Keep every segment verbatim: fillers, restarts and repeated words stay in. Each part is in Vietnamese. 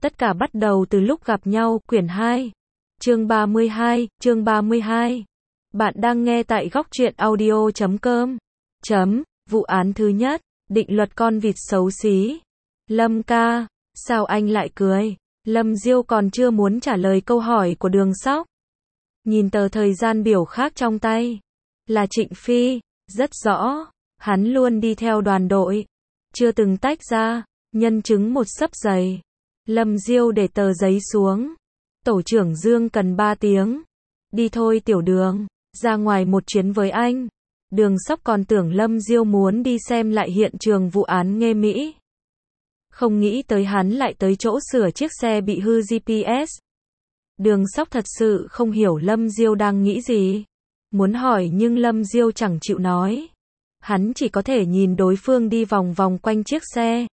Tất cả bắt đầu từ lúc gặp nhau, quyển hai. Chương ba mươi hai, chương ba mươi hai. Bạn đang nghe tại góc truyện audio chấm com. Chấm, vụ án thứ nhất, định luật con vịt xấu xí. Lâm ca, sao anh lại cười? Lâm Diêu còn chưa muốn trả lời câu hỏi của Đường Sóc. Nhìn tờ thời gian biểu khác trong tay. Là Trịnh Phi, rất rõ, hắn luôn đi theo đoàn đội. Chưa từng tách ra, nhân chứng một xấp giày. Lâm Diêu để tờ giấy xuống. Tổ trưởng Dương cần ba tiếng. Đi thôi Tiểu Đường, ra ngoài một chuyến với anh. Đường Sóc còn tưởng Lâm Diêu muốn đi xem lại hiện trường vụ án Nghê Mỹ. Không nghĩ tới hắn lại tới chỗ sửa chiếc xe bị hư giê pê ét. Đường Sóc thật sự không hiểu Lâm Diêu đang nghĩ gì. Muốn hỏi nhưng Lâm Diêu chẳng chịu nói. Hắn chỉ có thể nhìn đối phương đi vòng vòng quanh chiếc xe.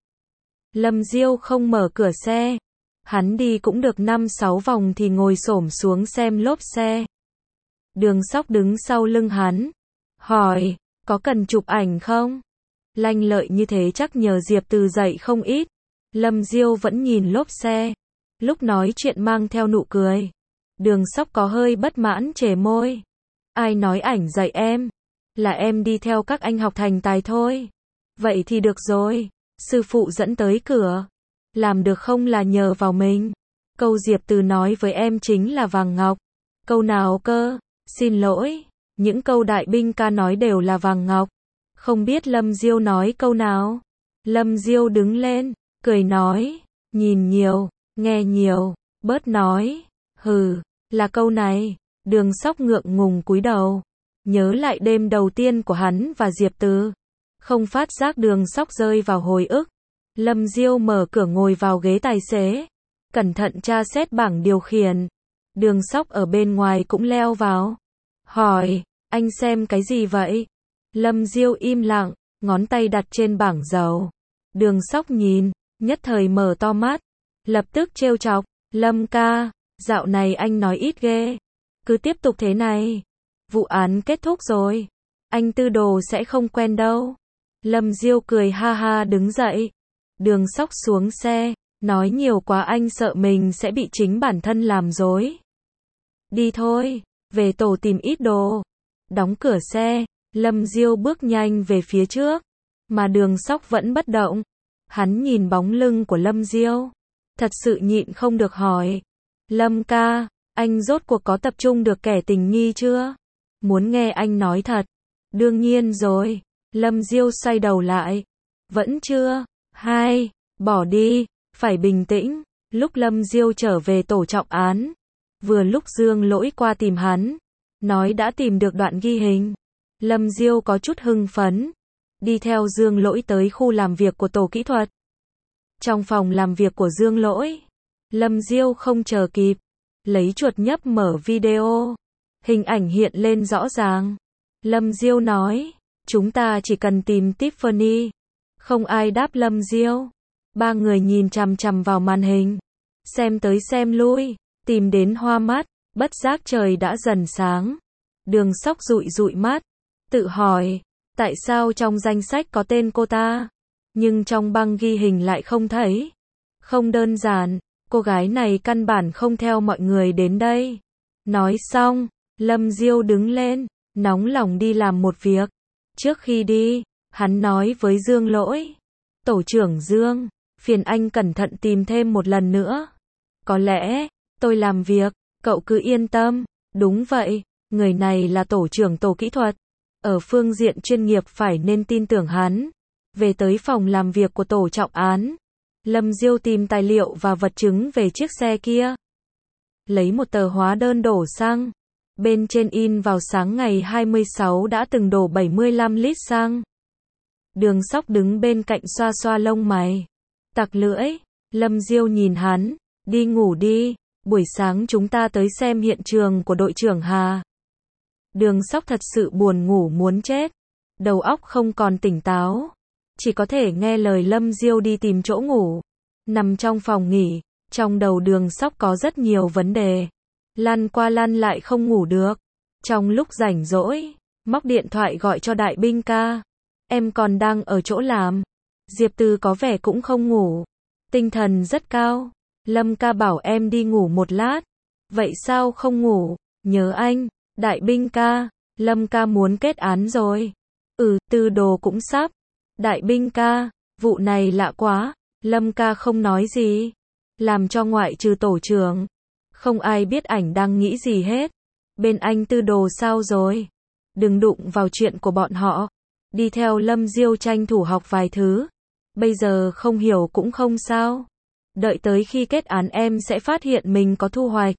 Lâm Diêu không mở cửa xe. Hắn đi cũng được năm sáu vòng thì ngồi xổm xuống xem lốp xe. Đường Sóc đứng sau lưng hắn. Hỏi, có cần chụp ảnh không? Lanh lợi như thế chắc nhờ Diệp Từ dạy không ít. Lâm Diêu vẫn nhìn lốp xe. Lúc nói chuyện mang theo nụ cười. Đường Sóc có hơi bất mãn chề môi. Ai nói ảnh dạy em? Là em đi theo các anh học thành tài thôi. Vậy thì được rồi. Sư phụ dẫn tới cửa. Làm được không là nhờ vào mình. Câu Diệp Từ nói với em chính là vàng ngọc. Câu nào cơ? Xin lỗi. Những câu đại binh ca nói đều là vàng ngọc. Không biết Lâm Diêu nói câu nào? Lâm Diêu đứng lên, cười nói. Nhìn nhiều, nghe nhiều, bớt nói. Hừ, là câu này. Đường Sóc ngượng ngùng cúi đầu. Nhớ lại đêm đầu tiên của hắn và Diệp Từ. Không phát giác Đường Sóc rơi vào hồi ức. Lâm Diêu mở cửa ngồi vào ghế tài xế. Cẩn thận tra xét bảng điều khiển. Đường Sóc ở bên ngoài cũng leo vào. Hỏi, anh xem cái gì vậy? Lâm Diêu im lặng, ngón tay đặt trên bảng dầu. Đường Sóc nhìn, nhất thời mở to mắt. Lập tức trêu chọc, Lâm ca, dạo này anh nói ít ghê. Cứ tiếp tục thế này. Vụ án kết thúc rồi. Anh Tư Đồ sẽ không quen đâu. Lâm Diêu cười ha ha đứng dậy. Đường Sóc xuống xe, nói nhiều quá anh sợ mình sẽ bị chính bản thân làm dối. Đi thôi, về tổ tìm ít đồ. Đóng cửa xe, Lâm Diêu bước nhanh về phía trước, mà Đường Sóc vẫn bất động. Hắn nhìn bóng lưng của Lâm Diêu, thật sự nhịn không được hỏi. Lâm ca, anh rốt cuộc có tập trung được kẻ tình nghi chưa? Muốn nghe anh nói thật. Đương nhiên rồi. Lâm Diêu xoay đầu lại. Vẫn chưa. Hai, bỏ đi, phải bình tĩnh. Lúc Lâm Diêu trở về tổ trọng án, vừa lúc Dương Lỗi qua tìm hắn, nói đã tìm được đoạn ghi hình. Lâm Diêu có chút hưng phấn, đi theo Dương Lỗi tới khu làm việc của tổ kỹ thuật. Trong phòng làm việc của Dương Lỗi, Lâm Diêu không chờ kịp, lấy chuột nhấp mở video. Hình ảnh hiện lên rõ ràng. Lâm Diêu nói, chúng ta chỉ cần tìm Tiffany. Không ai đáp Lâm Diêu. Ba người nhìn chằm chằm vào màn hình. Xem tới xem lui, tìm đến hoa mắt, bất giác trời đã dần sáng. Đường Sóc dụi dụi mắt, tự hỏi, tại sao trong danh sách có tên cô ta, nhưng trong băng ghi hình lại không thấy. Không đơn giản, cô gái này căn bản không theo mọi người đến đây. Nói xong, Lâm Diêu đứng lên, nóng lòng đi làm một việc. Trước khi đi, hắn nói với Dương Lỗi. Tổ trưởng Dương, phiền anh cẩn thận tìm thêm một lần nữa. Có lẽ, tôi làm việc, cậu cứ yên tâm. Đúng vậy, người này là tổ trưởng tổ kỹ thuật. Ở phương diện chuyên nghiệp phải nên tin tưởng hắn. Về tới phòng làm việc của tổ trọng án. Lâm Diêu tìm tài liệu và vật chứng về chiếc xe kia. Lấy một tờ hóa đơn đổ xăng. Bên trên in vào sáng ngày hai mươi sáu đã từng đổ bảy mươi lăm lít xăng. Đường Sóc đứng bên cạnh xoa xoa lông mày. Tặc lưỡi, Lâm Diêu nhìn hắn, đi ngủ đi, buổi sáng chúng ta tới xem hiện trường của đội trưởng Hà. Đường Sóc thật sự buồn ngủ muốn chết, đầu óc không còn tỉnh táo, chỉ có thể nghe lời Lâm Diêu đi tìm chỗ ngủ. Nằm trong phòng nghỉ, trong đầu Đường Sóc có rất nhiều vấn đề. Lăn qua lăn lại không ngủ được. Trong lúc rảnh rỗi, móc điện thoại gọi cho đại binh ca. Em còn đang ở chỗ làm. Diệp Từ có vẻ cũng không ngủ. Tinh thần rất cao. Lâm ca bảo em đi ngủ một lát. Vậy sao không ngủ? Nhớ anh. Đại binh ca, Lâm ca muốn kết án rồi. Ừ, Tư Đồ cũng sắp. Đại binh ca, vụ này lạ quá. Lâm ca không nói gì. Làm cho ngoại trừ tổ trưởng. Không ai biết ảnh đang nghĩ gì hết. Bên anh Tư Đồ sao rồi? Đừng đụng vào chuyện của bọn họ. Đi theo Lâm Diêu tranh thủ học vài thứ. Bây giờ không hiểu cũng không sao. Đợi tới khi kết án em sẽ phát hiện mình có thu hoạch.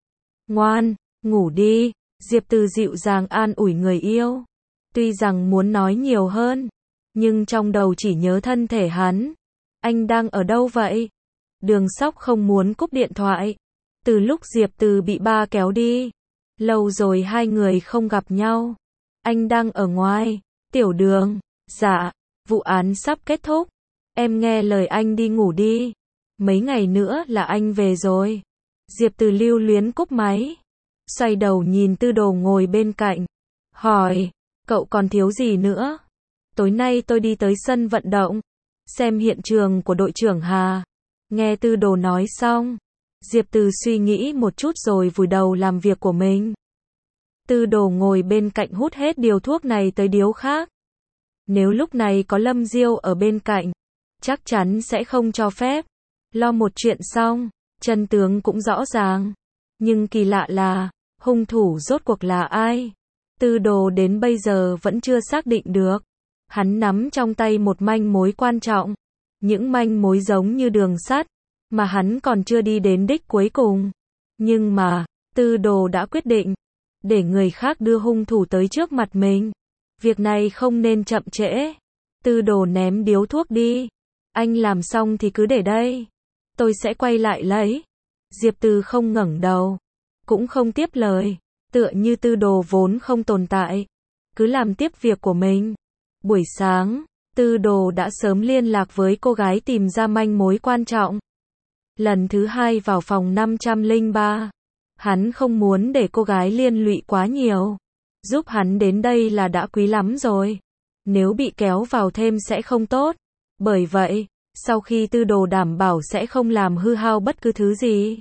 Ngoan, ngủ đi. Diệp Từ dịu dàng an ủi người yêu. Tuy rằng muốn nói nhiều hơn, nhưng trong đầu chỉ nhớ thân thể hắn. Anh đang ở đâu vậy? Đường Sóc không muốn cúp điện thoại. Từ lúc Diệp Từ bị ba kéo đi, lâu rồi hai người không gặp nhau. Anh đang ở ngoài. Tiểu Đường, dạ, vụ án sắp kết thúc. Em nghe lời anh đi ngủ đi. Mấy ngày nữa là anh về rồi. Diệp Từ lưu luyến cúp máy. Xoay đầu nhìn Tư Đồ ngồi bên cạnh. Hỏi, cậu còn thiếu gì nữa? Tối nay tôi đi tới sân vận động. Xem hiện trường của đội trưởng Hà. Nghe Tư Đồ nói xong. Diệp Từ suy nghĩ một chút rồi vùi đầu làm việc của mình. Tư Đồ ngồi bên cạnh hút hết điều thuốc này tới điếu khác. Nếu lúc này có Lâm Diêu ở bên cạnh, chắc chắn sẽ không cho phép. Lo một chuyện xong, chân tướng cũng rõ ràng. Nhưng kỳ lạ là, hung thủ rốt cuộc là ai? Tư Đồ đến bây giờ vẫn chưa xác định được. Hắn nắm trong tay một manh mối quan trọng. Những manh mối giống như đường sắt, mà hắn còn chưa đi đến đích cuối cùng. Nhưng mà, Tư Đồ đã quyết định, để người khác đưa hung thủ tới trước mặt mình. Việc này không nên chậm trễ. Tư Đồ ném điếu thuốc đi. Anh làm xong thì cứ để đây. Tôi sẽ quay lại lấy. Diệp Từ không ngẩng đầu, cũng không tiếp lời. Tựa như Tư Đồ vốn không tồn tại. Cứ làm tiếp việc của mình. Buổi sáng, Tư Đồ đã sớm liên lạc với cô gái tìm ra manh mối quan trọng. Lần thứ hai vào phòng năm trăm lẻ ba. Hắn không muốn để cô gái liên lụy quá nhiều. Giúp hắn đến đây là đã quý lắm rồi. Nếu bị kéo vào thêm sẽ không tốt. Bởi vậy, sau khi Tư Đồ đảm bảo sẽ không làm hư hao bất cứ thứ gì,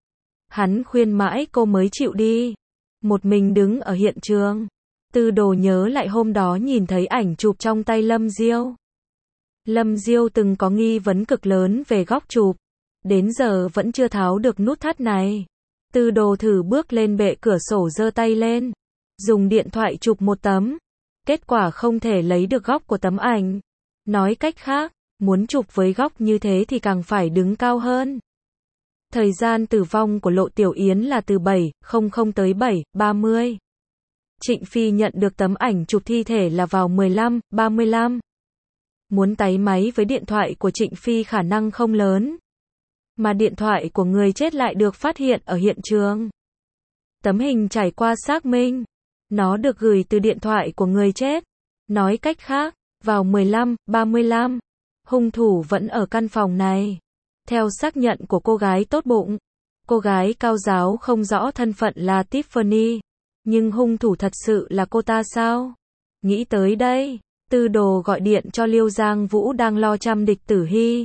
hắn khuyên mãi cô mới chịu đi. Một mình đứng ở hiện trường. Tư Đồ nhớ lại hôm đó nhìn thấy ảnh chụp trong tay Lâm Diêu. Lâm Diêu từng có nghi vấn cực lớn về góc chụp. Đến giờ vẫn chưa tháo được nút thắt này. Tư Đồ thử bước lên bệ cửa sổ giơ tay lên. Dùng điện thoại chụp một tấm. Kết quả không thể lấy được góc của tấm ảnh. Nói cách khác, muốn chụp với góc như thế thì càng phải đứng cao hơn. Thời gian tử vong của Lộ Tiểu Yến là từ bảy giờ tới bảy giờ ba mươi. Trịnh Phi nhận được tấm ảnh chụp thi thể là vào mười lăm giờ ba mươi lăm. Muốn tái máy với điện thoại của Trịnh Phi khả năng không lớn. Mà điện thoại của người chết lại được phát hiện ở hiện trường. Tấm hình trải qua xác minh. Nó được gửi từ điện thoại của người chết. Nói cách khác, vào mười lăm giờ ba mươi lăm, hung thủ vẫn ở căn phòng này. Theo xác nhận của cô gái tốt bụng, cô gái cao giáo không rõ thân phận là Tiffany. Nhưng hung thủ thật sự là cô ta sao? Nghĩ tới đây, Tư Đồ gọi điện cho Liêu Giang Vũ đang lo chăm địch tử hy.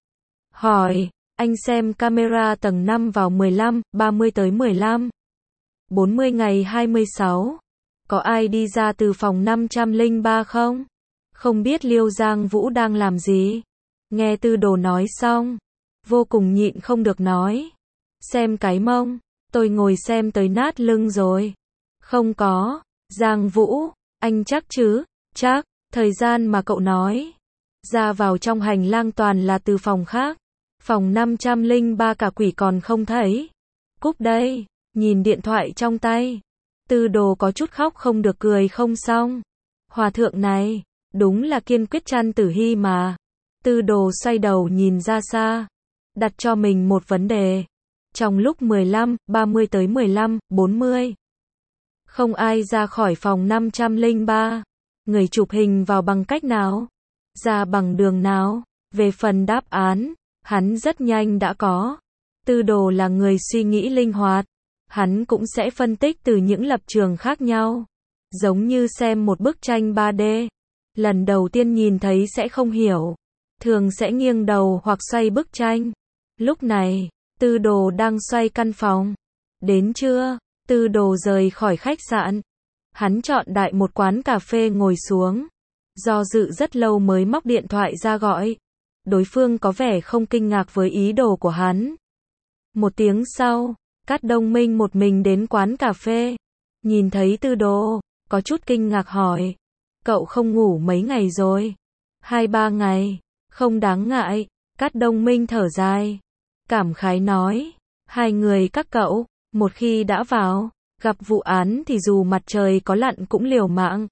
Hỏi, anh xem camera tầng năm vào mười lăm giờ ba mươi tới mười lăm giờ bốn mươi ngày hai mươi sáu. Có ai đi ra từ phòng năm trăm lẻ ba không? Không biết Liêu Giang Vũ đang làm gì? Nghe Tư Đồ nói xong, vô cùng nhịn không được nói. Xem cái mông, tôi ngồi xem tới nát lưng rồi. Không có. Giang Vũ, anh chắc chứ? Chắc. Thời gian mà cậu nói ra vào trong hành lang toàn là từ phòng khác. Phòng năm trăm lẻ ba cả quỷ còn không thấy. Cúp đây. Nhìn điện thoại trong tay, Tư Đồ có chút khóc không được cười không xong. Hòa thượng này, đúng là kiên quyết chăn tử hy mà. Tư Đồ xoay đầu nhìn ra xa, đặt cho mình một vấn đề. Trong lúc mười lăm giờ ba mươi tới mười lăm giờ bốn mươi, không ai ra khỏi phòng năm trăm lẻ ba. Người chụp hình vào bằng cách nào? Ra bằng đường nào? Về phần đáp án, hắn rất nhanh đã có. Tư Đồ là người suy nghĩ linh hoạt. Hắn cũng sẽ phân tích từ những lập trường khác nhau. Giống như xem một bức tranh ba D. Lần đầu tiên nhìn thấy sẽ không hiểu. Thường sẽ nghiêng đầu hoặc xoay bức tranh. Lúc này, Tư Đồ đang xoay căn phòng. Đến trưa, Tư Đồ rời khỏi khách sạn. Hắn chọn đại một quán cà phê ngồi xuống. Do dự rất lâu mới móc điện thoại ra gọi. Đối phương có vẻ không kinh ngạc với ý đồ của hắn. Một tiếng sau, Cát Đông Minh một mình đến quán cà phê. Nhìn thấy Tư Đồ, có chút kinh ngạc hỏi. Cậu không ngủ mấy ngày rồi? Hai ba ngày, không đáng ngại. Cát Đông Minh thở dài. Cảm khái nói. Hai người các cậu, một khi đã vào, gặp vụ án thì dù mặt trời có lặn cũng liều mạng.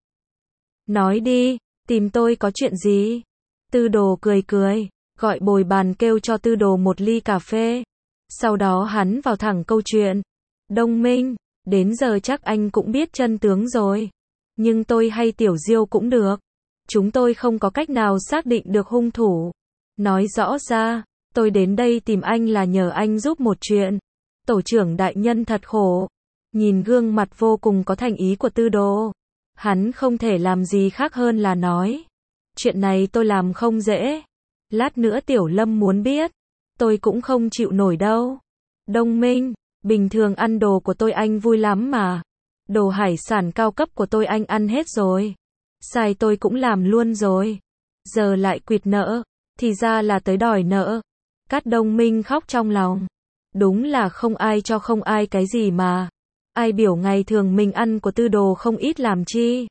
Nói đi, tìm tôi có chuyện gì? Tư Đồ cười cười, gọi bồi bàn kêu cho Tư Đồ một ly cà phê. Sau đó hắn vào thẳng câu chuyện. Đông Minh, đến giờ chắc anh cũng biết chân tướng rồi. Nhưng tôi hay Tiểu Diêu cũng được. Chúng tôi không có cách nào xác định được hung thủ. Nói rõ ra, tôi đến đây tìm anh là nhờ anh giúp một chuyện. Tổ trưởng đại nhân thật khổ. Nhìn gương mặt vô cùng có thành ý của Tư Đồ, hắn không thể làm gì khác hơn là nói. Chuyện này tôi làm không dễ. Lát nữa Tiểu Lâm muốn biết. Tôi cũng không chịu nổi đâu. Đông Minh, bình thường ăn đồ của tôi anh vui lắm mà. Đồ hải sản cao cấp của tôi anh ăn hết rồi. Xài tôi cũng làm luôn rồi. Giờ lại quỵt nợ, thì ra là tới đòi nợ. Cát Đông Minh khóc trong lòng. Đúng là không ai cho không ai cái gì mà. Ai biểu ngày thường mình ăn của Tư Đồ không ít làm chi.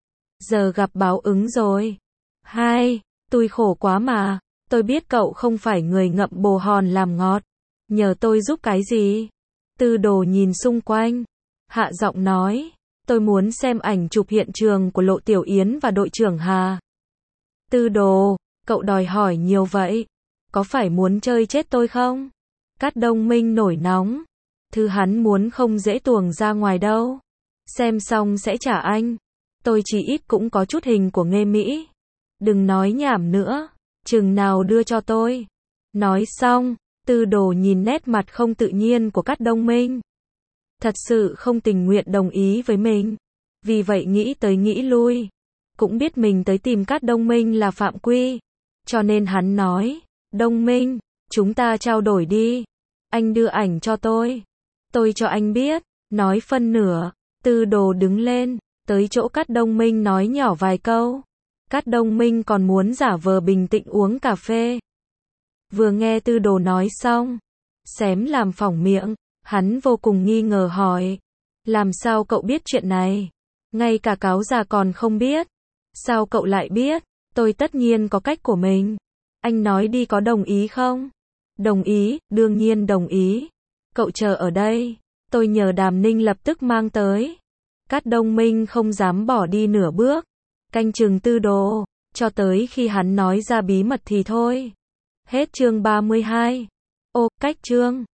Giờ gặp báo ứng rồi. Hai, tôi khổ quá mà. Tôi biết cậu không phải người ngậm bồ hòn làm ngọt. Nhờ tôi giúp cái gì? Tư Đồ nhìn xung quanh. Hạ giọng nói. Tôi muốn xem ảnh chụp hiện trường của Lộ Tiểu Yến và đội trưởng Hà. Tư Đồ, cậu đòi hỏi nhiều vậy. Có phải muốn chơi chết tôi không? Cát Đông Minh nổi nóng. Thứ hắn muốn không dễ tuồng ra ngoài đâu. Xem xong sẽ trả anh. Tôi chỉ ít cũng có chút hình của Nghê Mỹ. Đừng nói nhảm nữa. Chừng nào đưa cho tôi. Nói xong, Tư Đồ nhìn nét mặt không tự nhiên của Cát Đông Minh. Thật sự không tình nguyện đồng ý với mình. Vì vậy nghĩ tới nghĩ lui. Cũng biết mình tới tìm Cát Đông Minh là phạm quy. Cho nên hắn nói. Đông Minh, chúng ta trao đổi đi. Anh đưa ảnh cho tôi. Tôi cho anh biết. Nói phân nửa. Tư Đồ đứng lên. Tới chỗ Cát Đông Minh nói nhỏ vài câu. Cát Đông Minh còn muốn giả vờ bình tĩnh uống cà phê. Vừa nghe Tư Đồ nói xong. Xém làm phỏng miệng. Hắn vô cùng nghi ngờ hỏi. Làm sao cậu biết chuyện này? Ngay cả cáo già còn không biết. Sao cậu lại biết? Tôi tất nhiên có cách của mình. Anh nói đi, có đồng ý không? Đồng ý, đương nhiên đồng ý. Cậu chờ ở đây. Tôi nhờ Đàm Ninh lập tức mang tới. Cát Đông Minh không dám bỏ đi nửa bước. Canh chừng Tư Đồ. Cho tới khi hắn nói ra bí mật thì thôi. Hết chương ba mươi hai. Ô, cách chương.